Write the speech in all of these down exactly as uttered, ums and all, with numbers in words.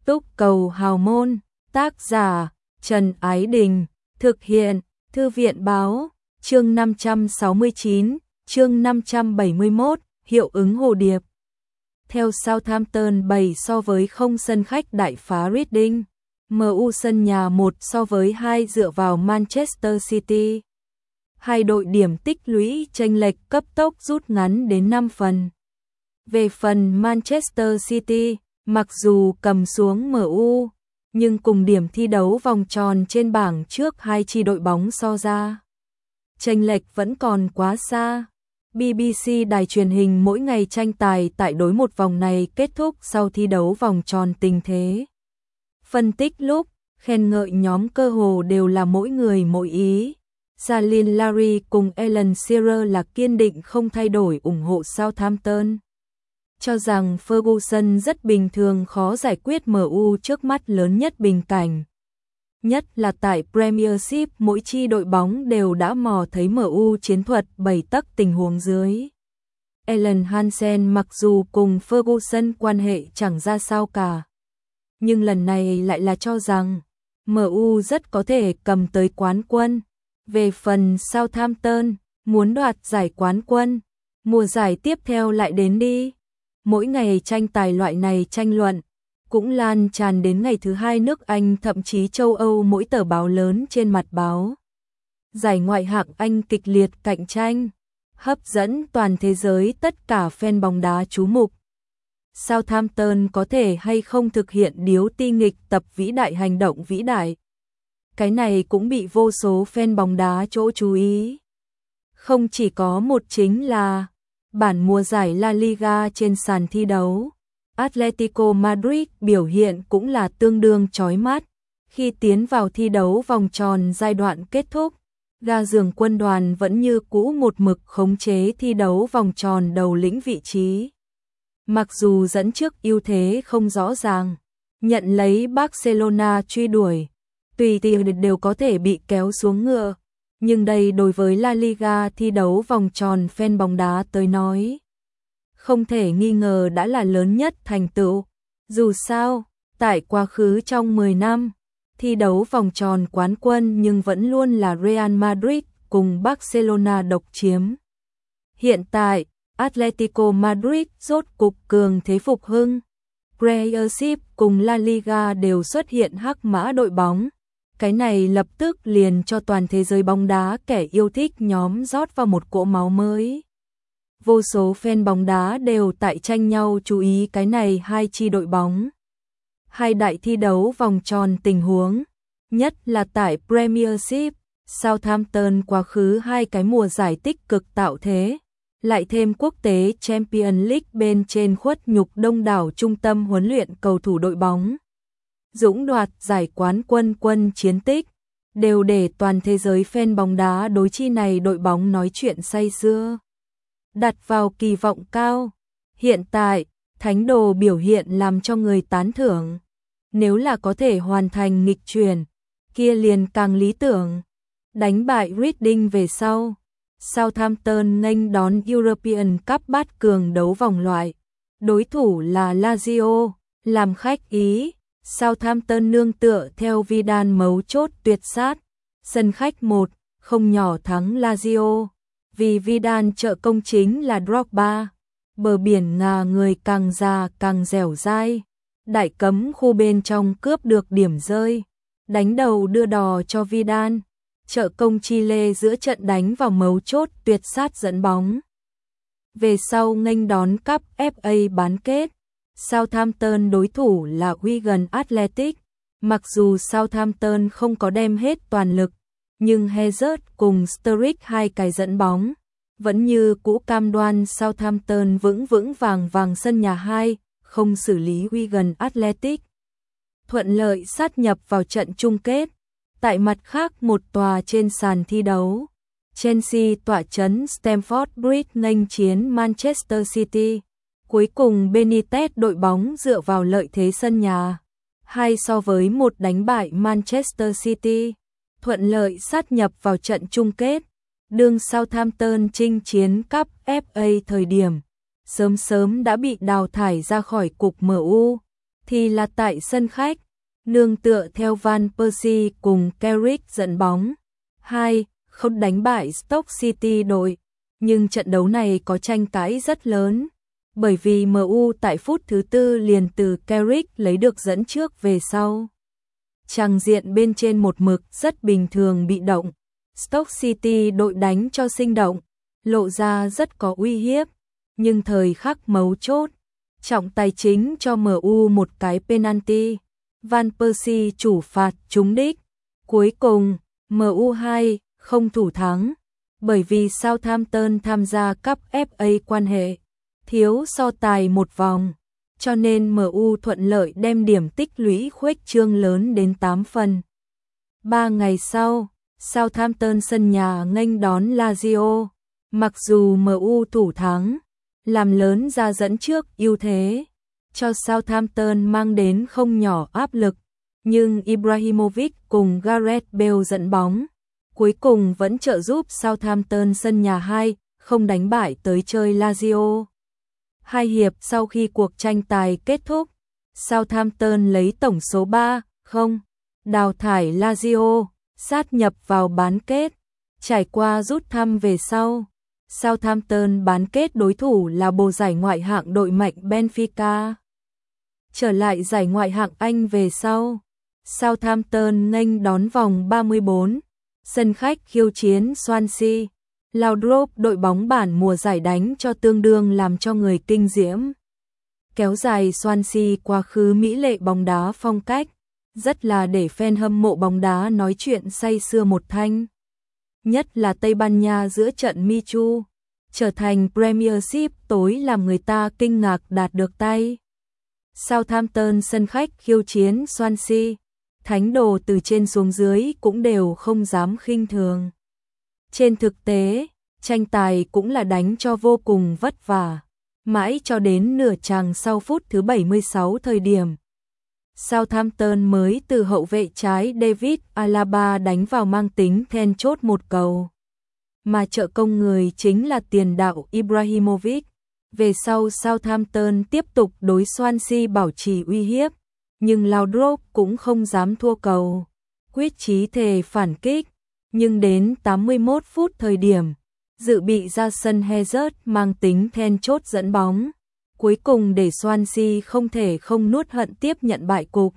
Túc cầu hào môn, tác giả Trần Ái Đình, thực hiện Thư viện báo, chương năm trăm sáu mươi chín, chương năm trăm bảy mươi mốt, hiệu ứng hồ điệp. Theo Southampton bảy so với không sân khách đại phá Reading, em u sân nhà một so với hai dựa vào Manchester City. Hai đội điểm tích lũy chênh lệch cấp tốc rút ngắn đến năm phần. Về phần Manchester City, mặc dù cầm xuống em u, nhưng cùng điểm thi đấu vòng tròn trên bảng trước hai chi đội bóng so ra, chênh lệch vẫn còn quá xa. bê bê xê đài truyền hình mỗi ngày tranh tài tại đối một vòng này kết thúc sau thi đấu vòng tròn tình thế. Phân tích lúc, khen ngợi nhóm cơ hồ đều là mỗi người mỗi ý. Jalil Larry cùng Alan Shearer là kiên định không thay đổi ủng hộ Southampton, cho rằng Ferguson rất bình thường khó giải quyết em u trước mắt lớn nhất bình cảnh. Nhất là tại Premiership mỗi chi đội bóng đều đã mò thấy em u chiến thuật bảy tấc tình huống dưới. Alan Hansen mặc dù cùng Ferguson quan hệ chẳng ra sao cả, nhưng lần này lại là cho rằng em u rất có thể cầm tới quán quân. Về phần Southampton, muốn đoạt giải quán quân, mùa giải tiếp theo lại đến đi. Mỗi ngày tranh tài loại này tranh luận cũng lan tràn đến ngày thứ hai nước Anh, thậm chí châu Âu mỗi tờ báo lớn trên mặt báo. Giải ngoại hạng Anh kịch liệt cạnh tranh, hấp dẫn toàn thế giới tất cả fan bóng đá chú mục. Southampton có thể hay không thực hiện điếu ti nghịch tập vĩ đại hành động vĩ đại? Cái này cũng bị vô số fan bóng đá chỗ chú ý. Không chỉ có một chính là bản mùa giải La Liga trên sàn thi đấu, Atletico Madrid biểu hiện cũng là tương đương chói mắt. Khi tiến vào thi đấu vòng tròn giai đoạn kết thúc, gà giường quân đoàn vẫn như cũ một mực khống chế thi đấu vòng tròn đầu lĩnh vị trí. Mặc dù dẫn trước ưu thế không rõ ràng, nhận lấy Barcelona truy đuổi, tùy tiện đều có thể bị kéo xuống ngựa. Nhưng đây đối với La Liga thi đấu vòng tròn fan bóng đá tới nói, không thể nghi ngờ đã là lớn nhất thành tựu. Dù sao, tại quá khứ trong mười năm, thi đấu vòng tròn quán quân nhưng vẫn luôn là Real Madrid cùng Barcelona độc chiếm. Hiện tại, Atletico Madrid rốt cục cường thế phục hưng. Premiership cùng La Liga đều xuất hiện hắc mã đội bóng. Cái này lập tức liền cho toàn thế giới bóng đá kẻ yêu thích nhóm rót vào một cỗ máu mới. Vô số fan bóng đá đều tại tranh nhau chú ý cái này hai chi đội bóng. Hai đại thi đấu vòng tròn tình huống, nhất là tại Premiership, Southampton quá khứ hai cái mùa giải tích cực tạo thế, lại thêm quốc tế Champions League bên trên khuất nhục đông đảo trung tâm huấn luyện cầu thủ đội bóng. Dũng đoạt giải quán quân quân chiến tích, đều để toàn thế giới fan bóng đá đối chi này đội bóng nói chuyện say sưa, đặt vào kỳ vọng cao. Hiện tại, thánh đồ biểu hiện làm cho người tán thưởng. Nếu là có thể hoàn thành nghịch chuyển, kia liền càng lý tưởng. Đánh bại Reading về sau, Southampton nghênh đón European Cup bát cường đấu vòng loại. Đối thủ là Lazio, làm khách Ý. Southampton nương tựa theo Vidal mấu chốt tuyệt sát, sân khách một không nhỏ thắng Lazio, vì Vidal trợ công chính là Drogba. Bờ biển ngà người càng già càng dẻo dai, đại cấm khu bên trong cướp được điểm rơi, đánh đầu đưa đò cho Vidal, trợ công Chile giữa trận đánh vào mấu chốt tuyệt sát dẫn bóng. Về sau nghênh đón cúp ép a bán kết, Southampton đối thủ là Wigan Athletic. Mặc dù Southampton không có đem hết toàn lực, nhưng Hazard cùng Sturridge hai cái dẫn bóng vẫn như cũ cam đoan Southampton vững vững vàng vàng sân nhà hai, không xử lý Wigan Athletic, thuận lợi sát nhập vào trận chung kết. Tại mặt khác một tòa trên sàn thi đấu, Chelsea tọa trấn Stamford Bridge nghênh chiến Manchester City. Cuối cùng Benitez đội bóng dựa vào lợi thế sân nhà, hai so với một đánh bại Manchester City, thuận lợi sát nhập vào trận chung kết. Đương Southampton chinh chiến cúp ép a thời điểm, sớm sớm đã bị đào thải ra khỏi cục em u. thì là tại sân khách, nương tựa theo Van Persie cùng Carrick dẫn bóng. hai không đánh bại Stoke City đội, nhưng trận đấu này có tranh cãi rất lớn, bởi vì em u tại phút thứ tư liền từ Carrick lấy được dẫn trước về sau. Tràng diện bên trên một mực rất bình thường bị động, Stoke City đội đánh cho sinh động, lộ ra rất có uy hiếp, nhưng thời khắc mấu chốt, trọng tài chính cho em u một cái penalty, Van Persie chủ phạt trúng đích. Cuối cùng, em u hai không thủ thắng, bởi vì Southampton tham gia Cup ép a quan hệ, thiếu so tài một vòng, cho nên em u thuận lợi đem điểm tích lũy khuếch trương lớn đến tám phần. Ba ngày sau, Southampton sân nhà nghênh đón Lazio, mặc dù em u thủ thắng, làm lớn ra dẫn trước ưu thế, cho Southampton mang đến không nhỏ áp lực, nhưng Ibrahimovic cùng Gareth Bale dẫn bóng, cuối cùng vẫn trợ giúp Southampton sân nhà hai không đánh bại tới chơi Lazio. Hai hiệp sau khi cuộc tranh tài kết thúc, Southampton lấy tổng số ba không đào thải Lazio, sát nhập vào bán kết. Trải qua rút thăm về sau, Southampton bán kết đối thủ là bồ giải ngoại hạng đội mạnh Benfica. Trở lại giải ngoại hạng Anh về sau, Southampton nghênh đón vòng ba mươi bốn, sân khách khiêu chiến Swansea. Laudrup đội bóng bản mùa giải đánh cho tương đương làm cho người kinh diễm. Kéo dài Swansea quá khứ mỹ lệ bóng đá phong cách, rất là để fan hâm mộ bóng đá nói chuyện say sưa một thanh. Nhất là Tây Ban Nha giữa trận Michu, trở thành Premiership tối làm người ta kinh ngạc đạt được tay. Southampton sân khách khiêu chiến Swansea, thánh đồ từ trên xuống dưới cũng đều không dám khinh thường. Trên thực tế, tranh tài cũng là đánh cho vô cùng vất vả, mãi cho đến nửa chàng sau phút thứ bảy mươi sáu thời điểm. Southampton mới từ hậu vệ trái David Alaba đánh vào mang tính then chốt một cầu. Mà trợ công người chính là tiền đạo Ibrahimovic. Về sau Southampton tiếp tục đối Swansea bảo trì uy hiếp, nhưng Laudrup cũng không dám thua cầu, quyết chí thề phản kích. Nhưng đến tám mươi mốt phút thời điểm, dự bị ra sân Hazard mang tính then chốt dẫn bóng, cuối cùng để Swansea không thể không nuốt hận tiếp nhận bại cục.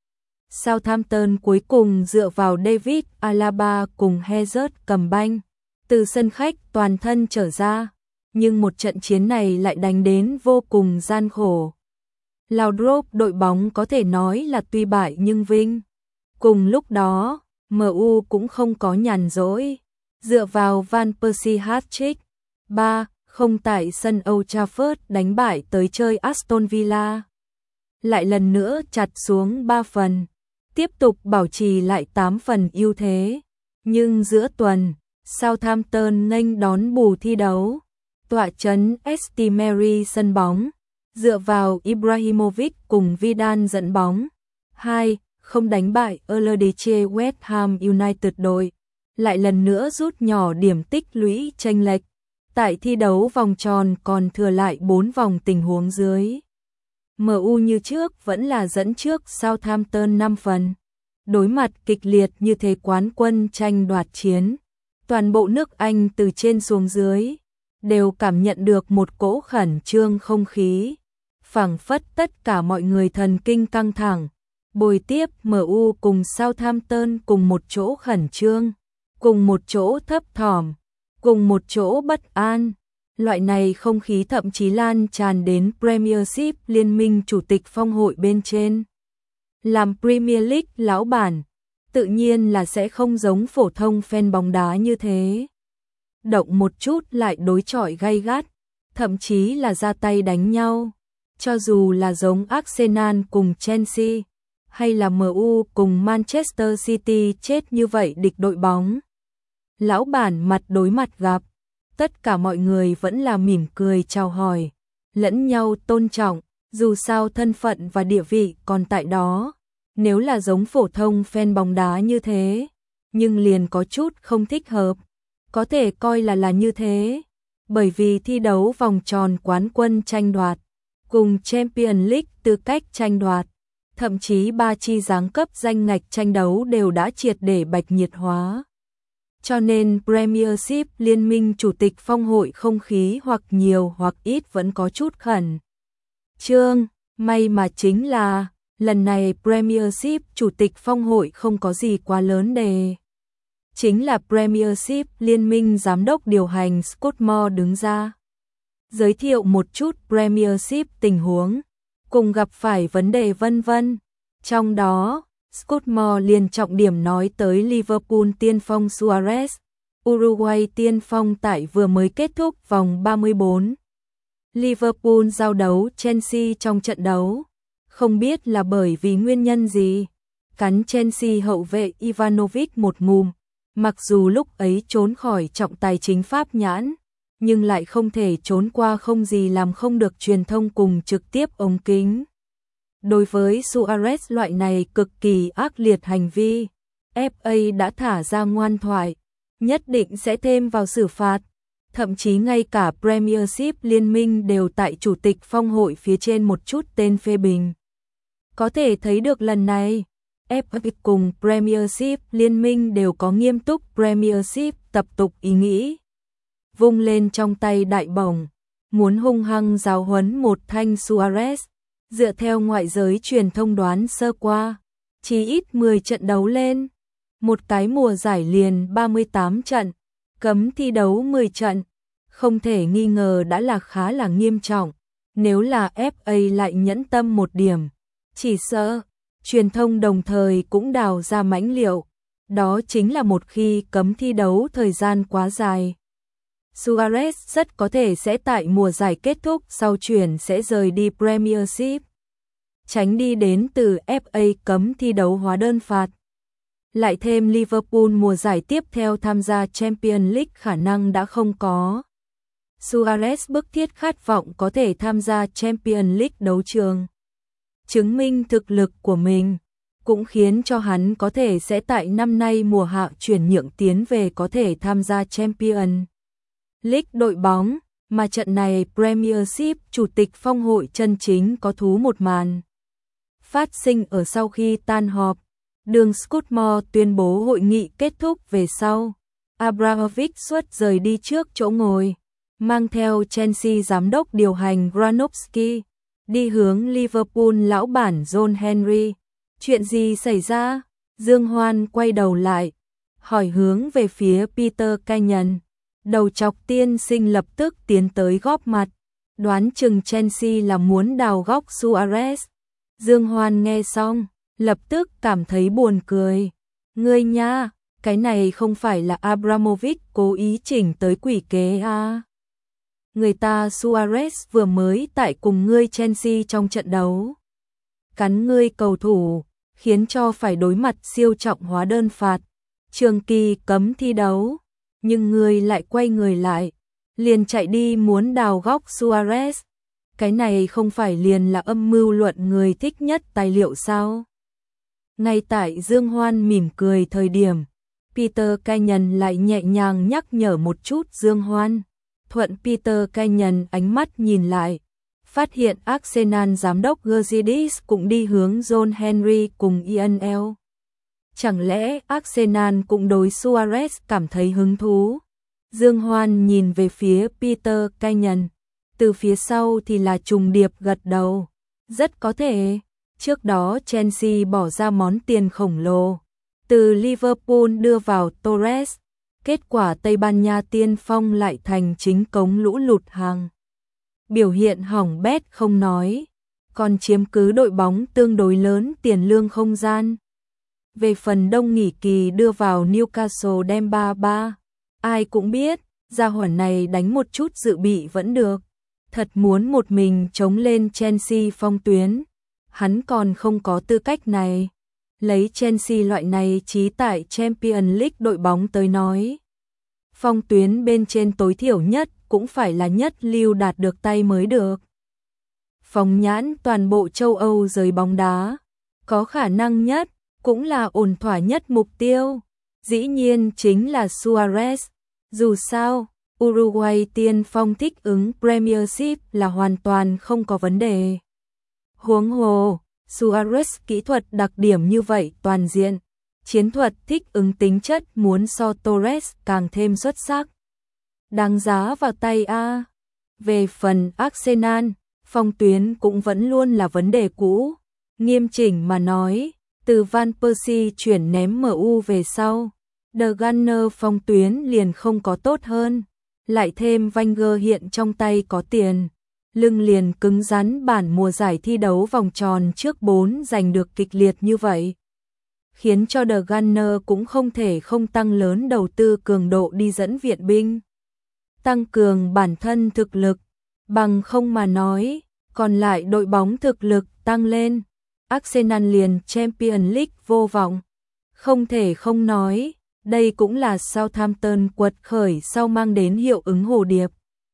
Southampton cuối cùng dựa vào David Alaba cùng Hazard cầm banh, từ sân khách toàn thân trở ra, nhưng một trận chiến này lại đánh đến vô cùng gian khổ. Laudrup đội bóng có thể nói là tuy bại nhưng vinh. Cùng lúc đó, em u cũng không có nhàn rỗi, dựa vào Van Persie hat-trick ba không tại sân Old Trafford đánh bại tới chơi Aston Villa. Lại lần nữa chặt xuống ba phần, tiếp tục bảo trì lại tám phần ưu thế. Nhưng giữa tuần, Southampton nghênh đón bù thi đấu, tọa trấn St Mary sân bóng, dựa vào Ibrahimovic cùng Vidal dẫn bóng. hai không đánh bại Eredivisie West Ham United đội, lại lần nữa rút nhỏ điểm tích lũy chênh lệch. Tại thi đấu vòng tròn còn thừa lại bốn vòng tình huống dưới, em u như trước vẫn là dẫn trước Southampton năm phần. Đối mặt kịch liệt như thế quán quân tranh đoạt chiến, toàn bộ nước Anh từ trên xuống dưới đều cảm nhận được một cỗ khẩn trương không khí, phảng phất tất cả mọi người thần kinh căng thẳng. Bồi tiếp em u cùng Southampton cùng một chỗ khẩn trương, cùng một chỗ thấp thỏm, cùng một chỗ bất an. Loại này không khí thậm chí lan tràn đến Premiership liên minh chủ tịch phong hội bên trên. Làm Premier League lão bản, tự nhiên là sẽ không giống phổ thông fan bóng đá như thế. Động một chút lại đối chọi gay gắt, thậm chí là ra tay đánh nhau. Cho dù là giống Arsenal cùng Chelsea, hay là em u cùng Manchester City chết như vậy địch đội bóng. Lão bản mặt đối mặt gặp, tất cả mọi người vẫn là mỉm cười chào hỏi, lẫn nhau tôn trọng, dù sao thân phận và địa vị còn tại đó. Nếu là giống phổ thông fan bóng đá như thế, nhưng liền có chút không thích hợp, có thể coi là là như thế, bởi vì thi đấu vòng tròn quán quân tranh đoạt, cùng Champions League tư cách tranh đoạt. Thậm chí ba chi giáng cấp danh ngạch tranh đấu đều đã triệt để bạch nhiệt hóa. Cho nên Premiership liên minh chủ tịch phong hội không khí hoặc nhiều hoặc ít vẫn có chút khẩn trương, may mà chính là lần này Premiership chủ tịch phong hội không có gì quá lớn đề. Chính là Premiership liên minh giám đốc điều hành Scott Moore đứng ra giới thiệu một chút Premiership tình huống, cùng gặp phải vấn đề vân vân. Trong đó, Scott Moore liền trọng điểm nói tới Liverpool tiên phong Suarez, Uruguay tiên phong tại vừa mới kết thúc vòng ba mươi bốn. Liverpool giao đấu Chelsea trong trận đấu, không biết là bởi vì nguyên nhân gì, cắn Chelsea hậu vệ Ivanovic một ngụm, mặc dù lúc ấy trốn khỏi trọng tài chính pháp nhãn, nhưng lại không thể trốn qua không gì làm không được truyền thông cùng trực tiếp ống kính. Đối với Suarez loại này cực kỳ ác liệt hành vi, ép a đã thả ra ngoan thoại, nhất định sẽ thêm vào xử phạt. Thậm chí ngay cả Premiership liên minh đều tại chủ tịch phong hội phía trên một chút tên phê bình. Có thể thấy được lần này, ép a cùng Premiership liên minh đều có nghiêm túc Premiership tập tục ý nghĩ. Vung lên trong tay đại bổng, muốn hung hăng giáo huấn một thanh Suarez. Dựa theo ngoại giới truyền thông đoán sơ qua, chỉ ít mười trận đấu lên, một cái mùa giải liền ba mươi tám trận, cấm thi đấu mười trận, không thể nghi ngờ đã là khá là nghiêm trọng. Nếu là ép a lại nhẫn tâm một điểm, chỉ sợ truyền thông đồng thời cũng đào ra mãnh liệu, đó chính là một khi cấm thi đấu thời gian quá dài, Suarez rất có thể sẽ tại mùa giải kết thúc sau chuyển sẽ rời đi Premiership, tránh đi đến từ ép a cấm thi đấu hóa đơn phạt. Lại thêm Liverpool mùa giải tiếp theo tham gia Champions League khả năng đã không có. Suarez bức thiết khát vọng có thể tham gia Champions League đấu trường, chứng minh thực lực của mình, cũng khiến cho hắn có thể sẽ tại năm nay mùa hạ chuyển nhượng tiến về có thể tham gia Champions League đội bóng, mà trận này Premiership chủ tịch phong hội chân chính có thú một màn. Phát sinh ở sau khi tan họp, đường Scott Moore tuyên bố hội nghị kết thúc về sau, Abramovich xuất rời đi trước chỗ ngồi, mang theo Chelsea giám đốc điều hành Granovsky, đi hướng Liverpool lão bản John Henry. Chuyện gì xảy ra? Dương Hoan quay đầu lại, hỏi hướng về phía Peter Kenyon. Đầu chọc tiên sinh lập tức tiến tới góp mặt, đoán chừng Chelsea là muốn đào góc Suarez. Dương Hoan nghe xong, lập tức cảm thấy buồn cười. Ngươi nha, cái này không phải là Abramovich cố ý chỉnh tới quỷ kế à? Người ta Suarez vừa mới tại cùng ngươi Chelsea trong trận đấu, cắn ngươi cầu thủ, khiến cho phải đối mặt siêu trọng hóa đơn phạt, trường kỳ cấm thi đấu. Nhưng ngươi lại quay người lại, liền chạy đi muốn đào góc Suarez. Cái này không phải liền là âm mưu luận người thích nhất tài liệu sao? Ngay tại Dương Hoan mỉm cười thời điểm, Peter Kenyon lại nhẹ nhàng nhắc nhở một chút Dương Hoan. Thuận Peter Kenyon ánh mắt nhìn lại, phát hiện Arsenal giám đốc Gazidis cũng đi hướng John Henry cùng Ian L. Chẳng lẽ Arsenal cũng đối Suarez cảm thấy hứng thú? Dương Hoan nhìn về phía Peter Kenyon, từ phía sau thì là trùng điệp gật đầu. Rất có thể, trước đó Chelsea bỏ ra món tiền khổng lồ, từ Liverpool đưa vào Torres, kết quả Tây Ban Nha tiên phong lại thành chính cống lũ lụt hàng. Biểu hiện hỏng bét không nói, còn chiếm cứ đội bóng tương đối lớn tiền lương không gian. Về phần đông nghỉ kỳ đưa vào Newcastle đem ba ba, ai cũng biết, gia hỏa này đánh một chút dự bị vẫn được. Thật muốn một mình chống lên Chelsea phong tuyến, hắn còn không có tư cách này. Lấy Chelsea loại này chí tại Champions League đội bóng tới nói, phong tuyến bên trên tối thiểu nhất cũng phải là nhất lưu đạt được tay mới được. Phóng nhãn toàn bộ châu Âu giới bóng đá, có khả năng nhất, cũng là ổn thỏa nhất mục tiêu, dĩ nhiên chính là Suarez. Dù sao, Uruguay tiên phong thích ứng Premiership là hoàn toàn không có vấn đề. Huống hồ, Suarez kỹ thuật đặc điểm như vậy toàn diện, chiến thuật thích ứng tính chất muốn so Torres càng thêm xuất sắc. Đáng giá vào tay a. Về phần Arsenal, phong tuyến cũng vẫn luôn là vấn đề cũ. Nghiêm chỉnh mà nói, từ Van Persie chuyển ném em u về sau, The Gunner phong tuyến liền không có tốt hơn. Lại thêm Wenger hiện trong tay có tiền, lưng liền cứng rắn, bản mùa giải thi đấu vòng tròn trước bốn giành được kịch liệt như vậy, khiến cho The Gunner cũng không thể không tăng lớn đầu tư cường độ đi dẫn viện binh, tăng cường bản thân thực lực, bằng không mà nói, còn lại đội bóng thực lực tăng lên, Arsenal liền Champions League vô vọng. Không thể không nói, đây cũng là Southampton quật khởi sau mang đến hiệu ứng hồ điệp.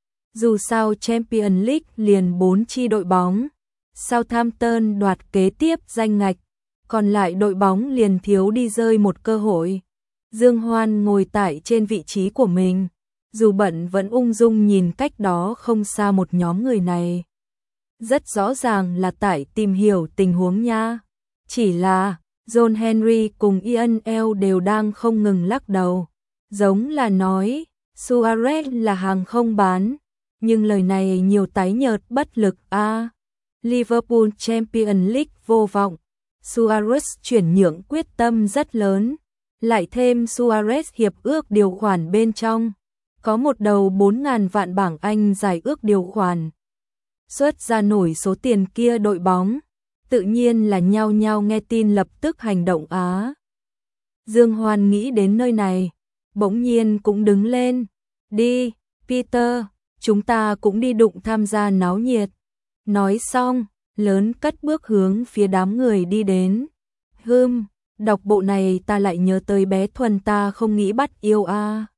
Dù sao Champions League liền bốn chi đội bóng, Southampton đoạt kế tiếp danh ngạch, còn lại đội bóng liền thiếu đi rơi một cơ hội. Dương Hoan ngồi tại trên vị trí của mình, dù bận vẫn ung dung nhìn cách đó không xa một nhóm người này. Rất rõ ràng là tại tìm hiểu tình huống nha. Chỉ là John Henry cùng Ian L đều đang không ngừng lắc đầu, giống là nói Suarez là hàng không bán, nhưng lời này nhiều tái nhợt bất lực a. À, Liverpool Champions League vô vọng, Suarez chuyển nhượng quyết tâm rất lớn, lại thêm Suarez hiệp ước điều khoản bên trong, có một đầu bốn nghìn vạn bảng Anh giải ước điều khoản. Xuất ra nổi số tiền kia đội bóng, tự nhiên là nhao nhao nghe tin lập tức hành động á. Dương Hoan nghĩ đến nơi này, bỗng nhiên cũng đứng lên. Đi, Peter, chúng ta cũng đi đụng tham gia náo nhiệt. Nói xong, lớn cất bước hướng phía đám người đi đến. Hừm, đọc bộ này ta lại nhớ tới bé Thuần ta không nghĩ bắt yêu a.